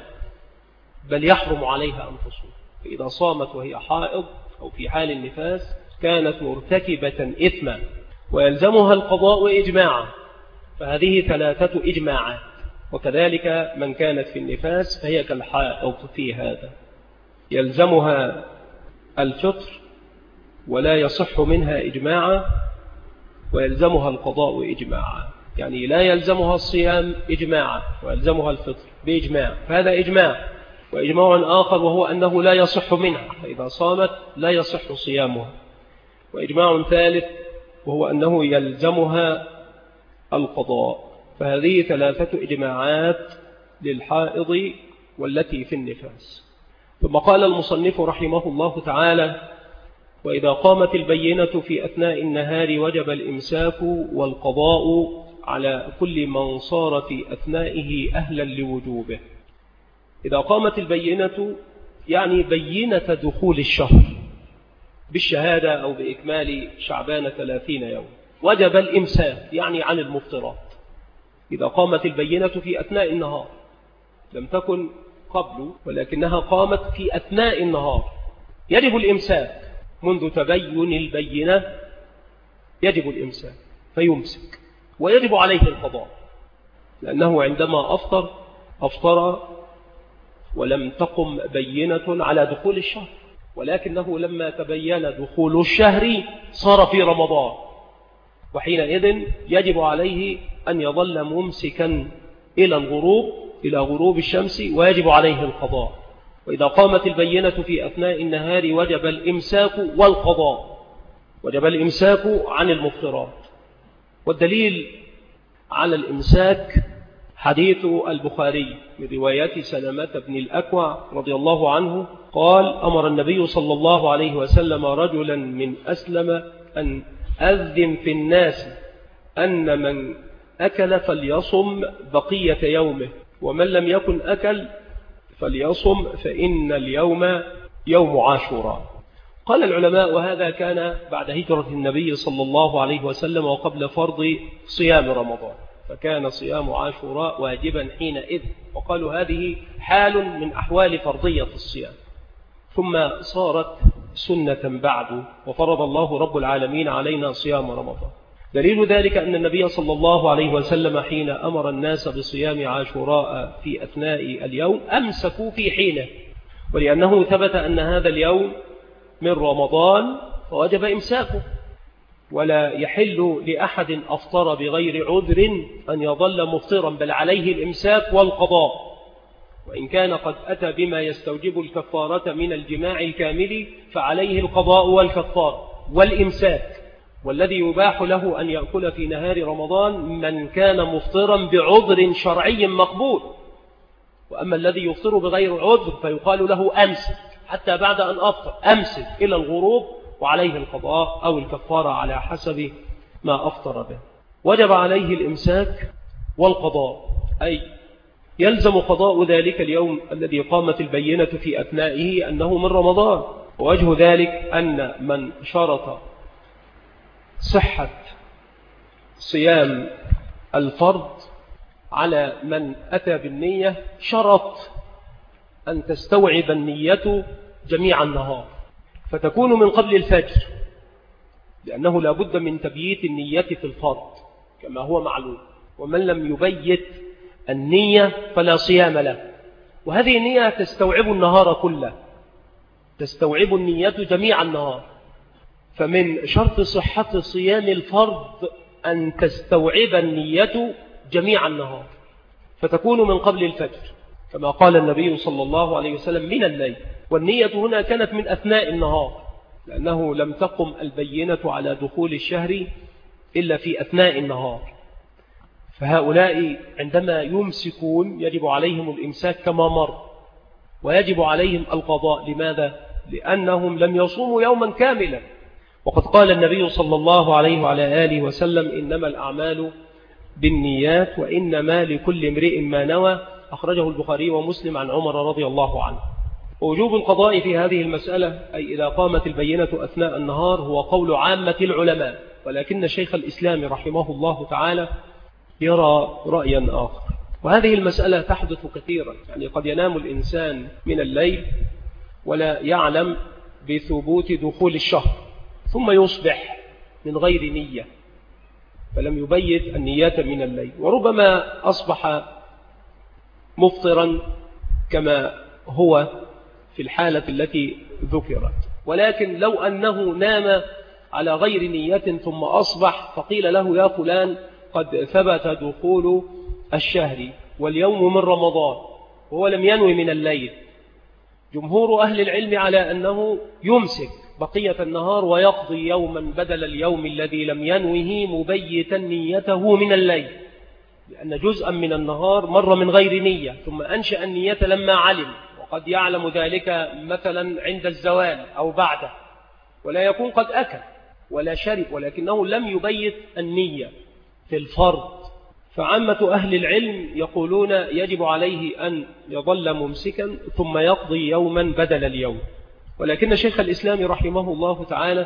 بل يحرم عليها أن تصوم. فإذا صامت وهي حائض أو في حال النفاس كانت مرتكبة إثما، ويلزمها القضاء إجماعا، فهذه 3 إجماعات. وكذلك من كانت في النفاس فهي كالحائض في هذا، يلزمها الفطر ولا يصح منها إجماعا، ويلزمها القضاء إجماعا، يعني لا يلزمها الصيام إجماعا ويلزمها الفطر بإجماع، فهذا إجماع. وإجماع آخر وهو أنه لا يصح منها، فإذا صامت لا يصح صيامها. وإجماع ثالث وهو أنه يلزمها القضاء. فهذه 3 إجماعات للحائض والتي في النفاس. ثم قال المصنف رحمه الله تعالى: وإذا قامت البينة في أثناء النهار وجب الإمساك والقضاء على كل من صار في أثنائه أهلا لوجوبه. إذا قامت البينة يعني بينة دخول الشهر بالشهادة أو بإكمال شعبان 30 يوم، وجب الإمساك يعني عن المفطرات. إذا قامت البينة في أثناء النهار، لم تكن قبل ولكنها قامت في أثناء النهار، يجب الإمساك منذ تبين البينة، يجب الإمساك فيمسك، ويجب عليه القضاء، لأنه عندما أفطر ولم تقم بينة على دخول الشهر، ولكنه لما تبين دخول الشهر صار في رمضان، وحينئذ يجب عليه أن يظل ممسكا إلى غروب الشمس، ويجب عليه القضاء. وإذا قامت البينة في أثناء النهار وجب الإمساك والقضاء، وجب الإمساك عن المفطرات. والدليل على الإمساك حديث البخاري من رواية سلمة بن الأكوع رضي الله عنه قال: أمر النبي صلى الله عليه وسلم رجلا من أسلم أن أذن في الناس أن من أكل فليصم بقية يومه، ومن لم يكن أكل فليصم، فإن اليوم يوم عاشوراء. قال العلماء: وهذا كان بعد هجرة النبي صلى الله عليه وسلم وقبل فرض صيام رمضان، فكان صيام عاشوراء واجبا حينئذ، وقالوا هذه حال من أحوال فرضية الصيام، ثم صارت سنة بعد، وفرض الله رب العالمين علينا صيام رمضان. دليل ذلك أن النبي صلى الله عليه وسلم حين أمر الناس بصيام عاشوراء في أثناء اليوم أمسكوا في حينه، ولأنه ثبت أن هذا اليوم من رمضان فوجب إمساكه، ولا يحل لأحد أفطر بغير عذر أن يظل مفطرا، بل عليه الإمساك والقضاء، وإن كان قد أتى بما يستوجب الكفارة من الجماع الكامل فعليه القضاء والكفارة والإمساك. والذي يباح له أن يأكل في نهار رمضان من كان مفطرا بعذر شرعي مقبول، وأما الذي يفطر بغير عذر فيقال له أمسك حتى بعد أن أفطر، أمسك إلى الغروب، وعليه القضاء أو الكفارة على حسب ما أفطر به. وجب عليه الإمساك والقضاء، أي يلزم قضاء ذلك اليوم الذي قامت البينة في أثنائه أنه من رمضان. ووجه ذلك أن من شرط صحة صيام الفرض على من أتى بالنية شرط أن تستوعب النية جميع النهار، فتكون من قبل الفجر، لأنه لا بد من تبييت النية في الفرض كما هو معلوم، ومن لم يبيت النية فلا صيام له. وهذه النية تستوعب النهار كله، تستوعب النية جميع النهار، فمن شرط صحة صيام الفرض أن تستوعب النية جميع النهار، فتكون من قبل الفجر كما قال النبي صلى الله عليه وسلم من الليل. والنية هنا كانت من أثناء النهار، لأنه لم تقم البينة على دخول الشهر إلا في أثناء النهار، فهؤلاء عندما يمسكون يجب عليهم الإمساك كما مر، ويجب عليهم القضاء. لماذا؟ لأنهم لم يصوموا يوما كاملا، وقد قال النبي صلى الله عليه وعلى آله وسلم: إنما الأعمال بالنيات وإنما لكل امرئ ما نوى، أخرجه البخاري ومسلم عن عمر رضي الله عنه. ووجوب القضاء في هذه المسألة أي إذا قامت البينة أثناء النهار هو قول عامة العلماء، ولكن شيخ الإسلام رحمه الله تعالى يرى رأيا آخر. وهذه المسألة تحدث كثيرا، يعني قد ينام الإنسان من الليل ولا يعلم بثبوت دخول الشهر، ثم يصبح من غير نية فلم يبيت النيات من الليل، وربما أصبح مفطرا كما هو في الحالة التي ذكرت. ولكن لو أنه نام على غير نية ثم أصبح فقيل له: يا فلان قد ثبت دخول الشهر واليوم من رمضان، وهو لم ينوي من الليل، جمهور أهل العلم على أنه يمسك بقية النهار ويقضي يوما بدل اليوم الذي لم ينوه مبيتا نيته من الليل، لأن جزءا من النهار مر من غير نية ثم أنشأ النية لما علم، قد يعلم ذلك مثلا عند الزوال أو بعده، ولا يكون قد أكل ولا شرب، ولكنه لم يبيت النية في الفرض. فعامة أهل العلم يقولون يجب عليه أن يظل ممسكا ثم يقضي يوما بدل اليوم، ولكن شيخ الإسلام رحمه الله تعالى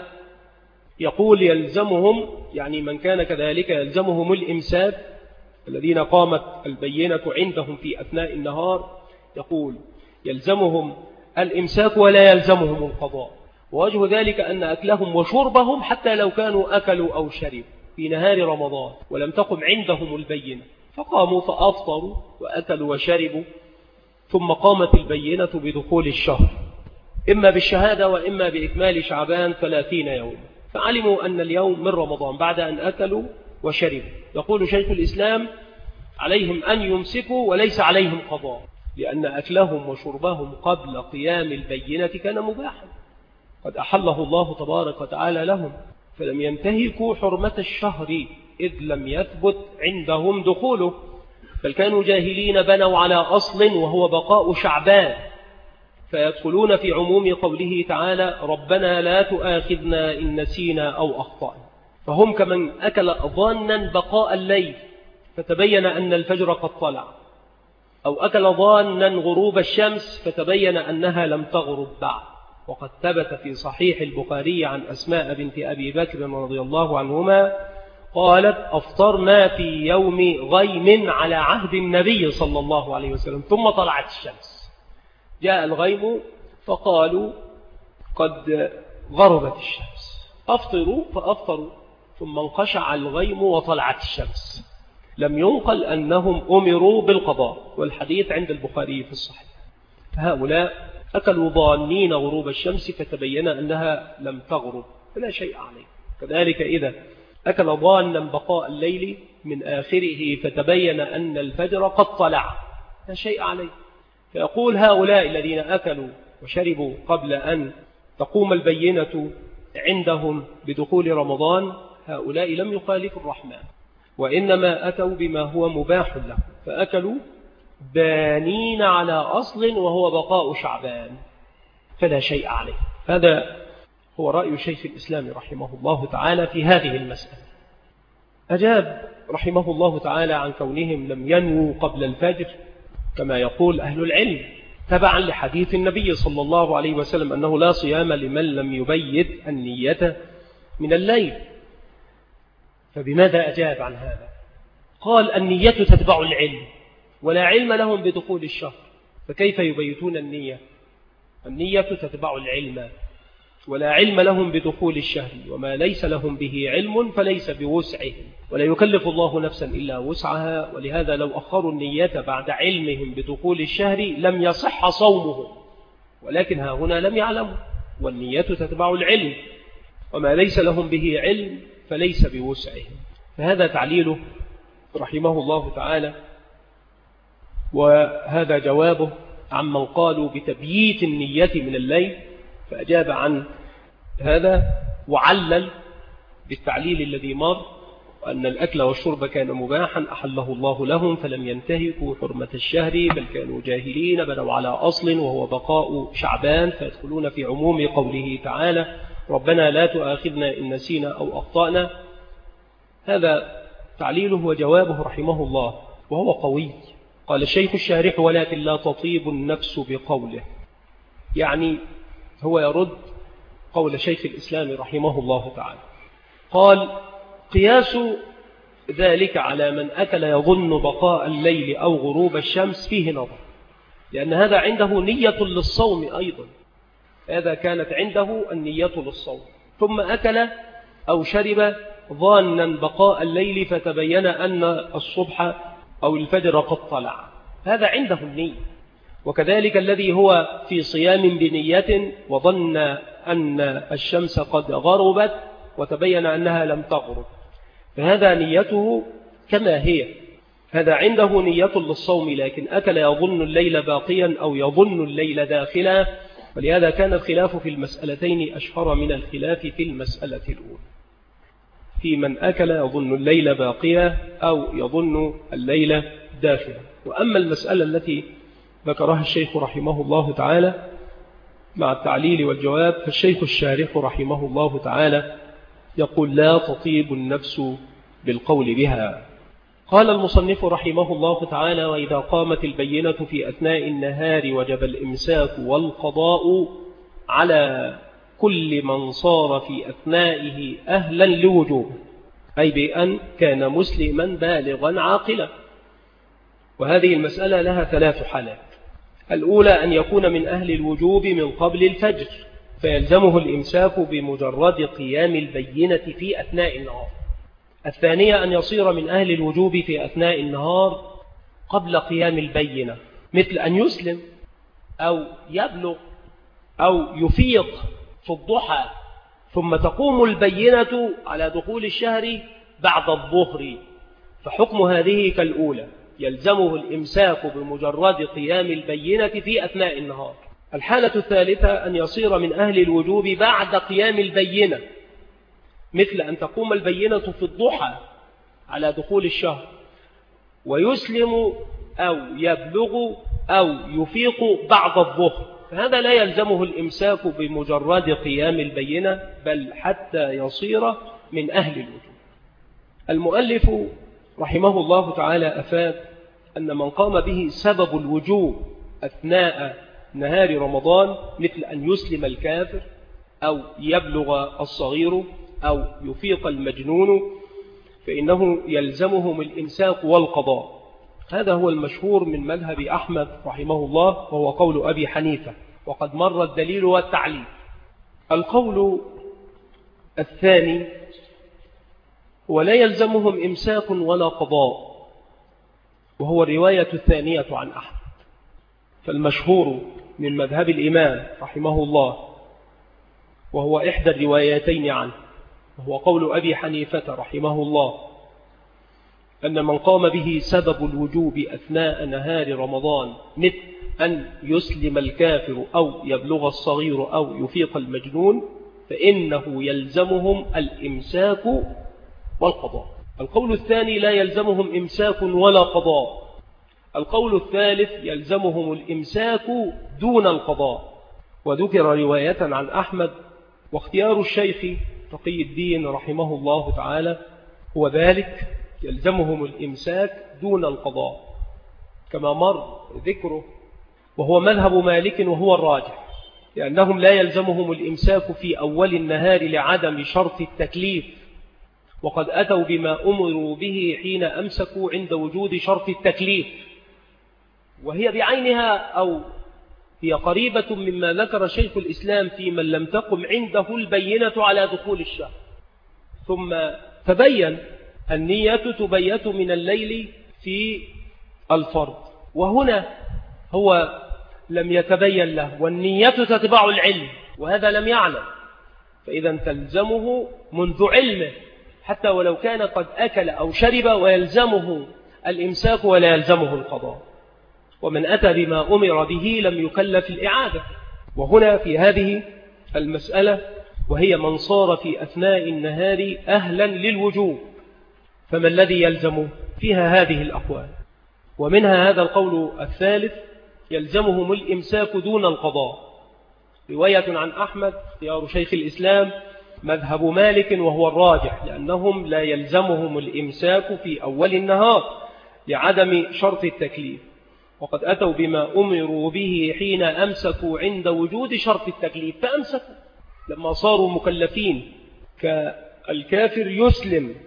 يقول يلزمهم، يعني من كان كذلك يلزمهم الإمساك الذين قامت البينة عندهم في أثناء النهار، يقول يلزمهم الإمساك ولا يلزمهم القضاء. ووجه ذلك أن أكلهم وشربهم حتى لو كانوا أكلوا أو شربوا في نهار رمضان ولم تقم عندهم البينة، فقاموا فأفطروا وأكلوا وشربوا، ثم قامت البينة بدخول الشهر إما بالشهادة وإما بإكمال شعبان 30 يوم، فعلموا أن اليوم من رمضان بعد أن أكلوا وشربوا. يقول شيخ الإسلام عليهم أن يمسكوا وليس عليهم قضاء، لأن أكلهم وشربهم قبل قيام البينة كان مباحا، قد أحله الله تبارك وتعالى لهم، فلم ينتهكوا حرمة الشهر إذ لم يثبت عندهم دخوله، بل كانوا جاهلين بنوا على أصل وهو بقاء شعبان، فيدخلون في عموم قوله تعالى ربنا لا تؤاخذنا إن نسينا أو أخطأنا. فهم كمن أكل ظانا بقاء الليل فتبين أن الفجر قد طلع، أو أكل ظانا غروب الشمس فتبين أنها لم تغرب بعد. وقد ثبت في صحيح البخاري عن أسماء بنت أبي بكر رضي الله عنهما قالت أفطرنا في يوم غيم على عهد النبي صلى الله عليه وسلم ثم طلعت الشمس، جاء الغيم فقالوا قد غربت الشمس، أفطروا فأفطروا، ثم انقشع الغيم وطلعت الشمس. لم ينقل أنهم أمروا بالقضاء، والحديث عند البخاري في الصحيح. فهؤلاء أكلوا ظانين غروب الشمس فتبين أنها لم تغرب فلا شيء عليه. كذلك إذا أكل ظانا بقاء الليل من آخره فتبين أن الفجر قد طلع لا شيء عليه. فيقول هؤلاء الذين أكلوا وشربوا قبل أن تقوم البينة عندهم بدخول رمضان، هؤلاء لم يخالفوا الرحمن، وإنما أتوا بما هو مباح لهم، فأكلوا بانين على أصل وهو بقاء شعبان فلا شيء عليه. هذا هو رأي شيخ الإسلام رحمه الله تعالى في هذه المسألة. أجاب رحمه الله تعالى عن كونهم لم ينووا قبل الفجر كما يقول أهل العلم تبعا لحديث النبي صلى الله عليه وسلم أنه لا صيام لمن لم يبيت النية من الليل. فبماذا أجاب عن هذا؟ قال النية تتبع العلم، ولا علم لهم بدخول الشهر، فكيف يبيتون النية؟ النية تتبع العلم، ولا علم لهم بدخول الشهر، وما ليس لهم به علم فليس بوسعهم، ولا يكلف الله نفسا إلا وسعها. ولهذا لو أخروا النية بعد علمهم بدخول الشهر لم يصح صومهم، ولكن ها هنا لم يعلموا، والنية تتبع العلم، وما ليس لهم به علم فليس بوسعهم. فهذا تعليله رحمه الله تعالى، وهذا جوابه عمن قالوا بتبييت النية من الليل. فأجاب عن هذا وعلل بالتعليل الذي مر وأن الأكل والشرب كان مباحا أحله الله لهم فلم ينتهكوا حرمة الشهر، بل كانوا جاهلين بنوا على أصل وهو بقاء شعبان، فيدخلون في عموم قوله تعالى ربنا لا تؤاخذنا إن نسينا أو أخطأنا. هذا تعليله وجوابه رحمه الله، وهو قوي. قال الشيخ الشارح ولكن لا تطيب النفس بقوله، يعني هو يرد قول شيخ الإسلام رحمه الله تعالى. قال قياس ذلك على من أكل يظن بقاء الليل أو غروب الشمس فيه نظر، لأن هذا عنده نية للصوم أيضا، هذا كانت عنده النية للصوم، ثم أكل أو شرب ظانا بقاء الليل فتبين أن الصبح أو الفجر قد طلع، هذا عنده النية. وكذلك الذي هو في صيام بنية وظن أن الشمس قد غربت وتبين أنها لم تغرب، فهذا نيته كما هي، هذا عنده نية للصوم، لكن أكل يظن الليل باقيا أو يظن الليل داخلا. ولهذا كان الخلاف في المسألتين أشهر من الخلاف في المسألة الأولى، في من أكل يظن الليل باقيا أو يظن الليل داخلا. وأما المسألة التي ذكرها الشيخ رحمه الله تعالى مع التعليل والجواب. فالشيخ الشارح رحمه الله تعالى يقول: لا تطيب النفس بالقول بها. قال المصنف رحمه الله تعالى: وإذا قامت البينة في أثناء النهار وجب الإمساك والقضاء على كل من صار في أثنائه أهلا لوجوبه، أي بأن كان مسلما بالغا عاقلا. وهذه المسألة لها 3 حالات. الأولى أن يكون من أهل الوجوب من قبل الفجر، فيلزمه الإمساك بمجرد قيام البينة في أثناء النهار. الثانية أن يصير من أهل الوجوب في أثناء النهار قبل قيام البينة، مثل أن يسلم أو يبلغ أو يفيق في الضحى، ثم تقوم البينة على دخول الشهر بعد الظهر، فحكم هذه كالأولى، يلزمه الإمساك بمجرد قيام البينة في أثناء النهار. الحالة الثالثة أن يصير من أهل الوجوب بعد قيام البينة، مثل أن تقوم البينة في الضحى على دخول الشهر، ويسلم أو يبلغ أو يفيق بعد الظهر، فهذا لا يلزمه الإمساك بمجرد قيام البينة، بل حتى يصير من أهل الوجوب. المؤلف رحمه الله تعالى أفاد أن من قام به سبب الوجوب أثناء نهار رمضان، مثل أن يسلم الكافر أو يبلغ الصغير أو يفيق المجنون، فإنه يلزمهم الإمساك والقضاء. هذا هو المشهور من مذهب أحمد رحمه الله، وهو قول أبي حنيفة، وقد مر الدليل والتعليل. القول الثاني: ولا يلزمهم إمساك ولا قضاء، وهو الرواية الثانية عن أحمد. فالمشهور من مذهب الإمام رحمه الله، وهو إحدى الروايتين عنه، وهو قول أبي حنيفة رحمه الله، أن من قام به سبب الوجوب أثناء نهار رمضان، مثل أن يسلم الكافر أو يبلغ الصغير أو يفيق المجنون، فإنه يلزمهم الإمساك والقضاء. القول الثاني: لا يلزمهم إمساك ولا قضاء. القول الثالث: يلزمهم الإمساك دون القضاء. وذكر رواية عن أحمد، واختيار الشيخ تقي الدين رحمه الله تعالى هو ذلك، يلزمهم الإمساك دون القضاء، كما مر ذكره، وهو مذهب مالك وهو الراجح، لأنهم لا يلزمهم الإمساك في أول النهار لعدم شرط التكليف، وقد أتوا بما أمروا به حين أمسكوا عند وجود شرط التكليف، وهي بعينها أو هي قريبة مما ذكر شيخ الإسلام في من لم تقم عنده البينة على دخول الشهر. ثم تبين النية تبيت من الليل في الفرض، وهنا هو لم يتبين له، والنية تتبع العلم، وهذا لم يعلم، فإذا تلزمه منذ علمه حتى ولو كان قد أكل أو شرب، ويلزمه الإمساك ولا يلزمه القضاء. ومن أتى بما أمر به لم يكلف الإعادة. وهنا في هذه المسألة، وهي من صار في أثناء النهار أهلا للوجوب، فما الذي يلزمه؟ فيها هذه الأقوال، ومنها هذا القول الثالث: يلزمهم الإمساك دون القضاء. رواية عن أحمد، اختيار شيخ الإسلام، مذهب مالك وهو الراجح، لأنهم لا يلزمهم الإمساك في أول النهار لعدم شرط التكليف، وقد أتوا بما أمروا به حين أمسكوا عند وجود شرط التكليف، فأمسكوا لما صاروا مكلفين، كالكافر يسلم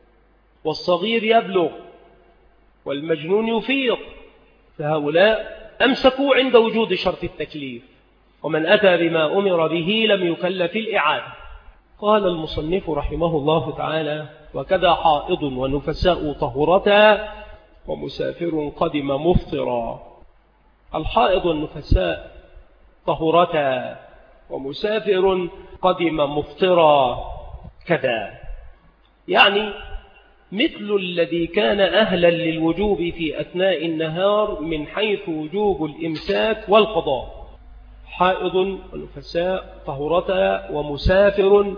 والصغير يبلغ والمجنون يفيق، فهؤلاء أمسكوا عند وجود شرط التكليف. ومن أتى بما أمر به لم يكلف الإعادة. قال المصنف رحمه الله تعالى: وكذا حائض ونفساء طهرتا ومسافر قدم مفطرا. الحائض والنفساء طهرتا ومسافر قدم مفطرا كذا، يعني مثل الذي كان أهلا للوجوب في أثناء النهار من حيث وجوب الإمساك والقضاء. حائض ونفساء طهرتا ومسافر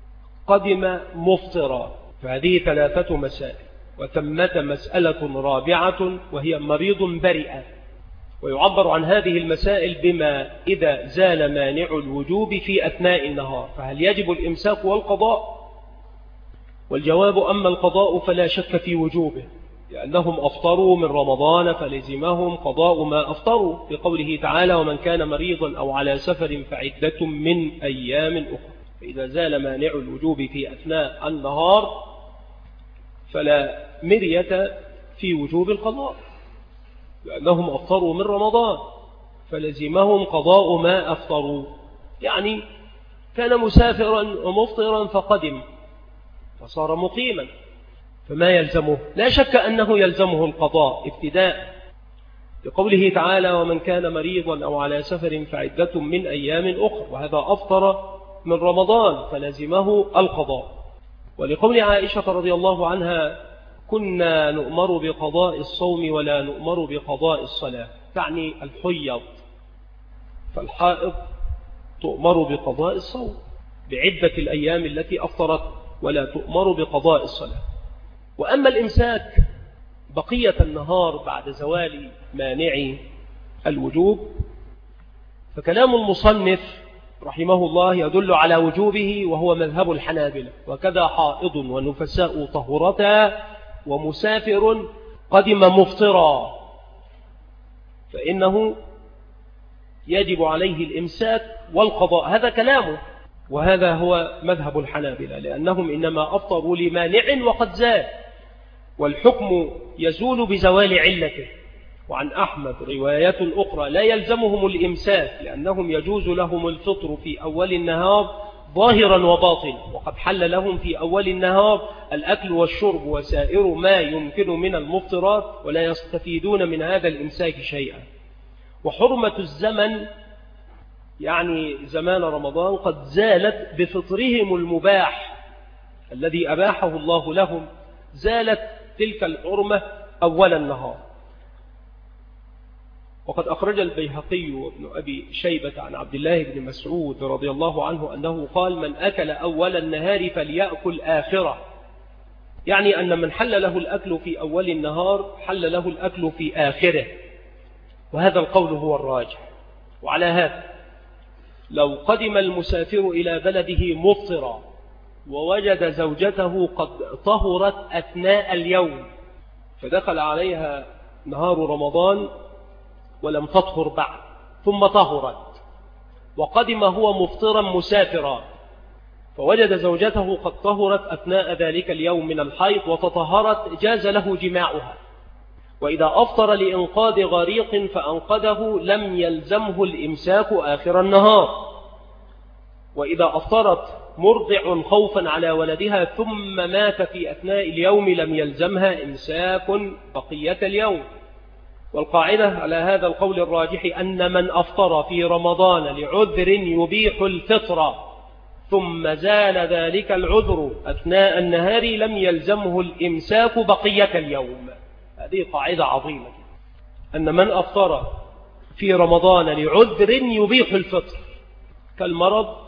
قدم مفطرا، فهذه 3 مسائل. وثمة مسألة رابعة، وهي مريض برئ. ويعبر عن هذه المسائل بما إذا زال مانع الوجوب في أثناء النهار، فهل يجب الإمساك والقضاء؟ والجواب أما القضاء فلا شك في وجوبه، لأنهم أفطروا من رمضان فلزمهم قضاء ما أفطروا، بقوله تعالى ومن كان مريضا أو على سفر فعدة من أيام أخرى. فإذا زال مانع الوجوب في أثناء النهار فلا مرية في وجوب القضاء، لأنهم أفطروا من رمضان فلزمهم قضاء ما أفطروا. يعني كان مسافرا ومفطرا فقدم فصار مقيما، فما يلزمه؟ لا شك أنه يلزمه القضاء ابتداء، لقوله تعالى ومن كان مريضا أو على سفر فعدة من أيام أخرى، وهذا أفطر من رمضان فلزمه القضاء. ولقول عائشة رضي الله عنها كنا نؤمر بقضاء الصوم ولا نؤمر بقضاء الصلاة، تعني الحيض، فالحائض تؤمر بقضاء الصوم بعدة الأيام التي أفطرت ولا تؤمر بقضاء الصلاة. وأما الإمساك بقية النهار بعد زوال مانع الوجوب فكلام المصنف رحمه الله يدل على وجوبه، وهو مذهب الحنابلة، وكذا حائض ونفساء طهرتا ومسافر قدم مفطرا فإنه يجب عليه الإمساك والقضاء، هذا كلامه، وهذا هو مذهب الحنابلة، لأنهم إنما أفطروا لمانع وقد زال، والحكم يزول بزوال علته. وعن أحمد روايات أخرى لا يلزمهم الإمساك، لأنهم يجوز لهم الفطر في أول النهار ظاهرا وباطنا، وقد حل لهم في أول النهار الأكل والشرب وسائر ما يمكن من المفطرات، ولا يستفيدون من هذا الإمساك شيئا. وحرمة الزمن يعني زمان رمضان قد زالت بفطرهم المباح الذي أباحه الله لهم، زالت تلك الحرمة أول النهار. وقد أخرج البيهقي وابن أبي شيبة عن عبد الله بن مسعود رضي الله عنه أنه قال من أكل أول النهار فليأكل آخره، يعني أن من حل له الأكل في أول النهار حل له الأكل في آخره، وهذا القول هو الراجح. وعلى هذا لو قدم المسافر إلى بلده مفطرا ووجد زوجته قد طهرت أثناء اليوم، فدخل عليها نهار رمضان ولم تطهر بعد ثم طهرت، وقدم هو مفطرا مسافرا فوجد زوجته قد طهرت أثناء ذلك اليوم من الحيض وتطهرت، جاز له جماعها. وإذا أفطر لإنقاذ غريق فأنقذه لم يلزمه الإمساك آخر النهار. وإذا أفطرت مرضع خوفا على ولدها ثم مات في أثناء اليوم لم يلزمها إمساك بقية اليوم. والقاعدة على هذا القول الراجح أن من أفطر في رمضان لعذر يبيح الفطرة ثم زال ذلك العذر أثناء النهار لم يلزمه الإمساك بقية اليوم. هذه قاعدة عظيمة، أن من أفطر في رمضان لعذر يبيح الفطر كالمرض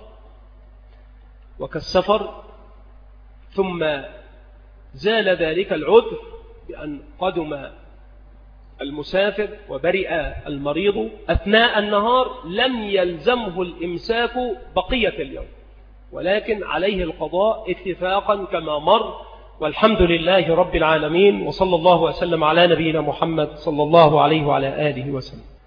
وكالسفر ثم زال ذلك العذر بأن قدم المسافر وبرئ المريض أثناء النهار لم يلزمه الإمساك بقية اليوم، ولكن عليه القضاء اتفاقا كما مر. والحمد لله رب العالمين، وصلى الله وسلم على نبينا محمد صلى الله عليه وعلى آله وسلم.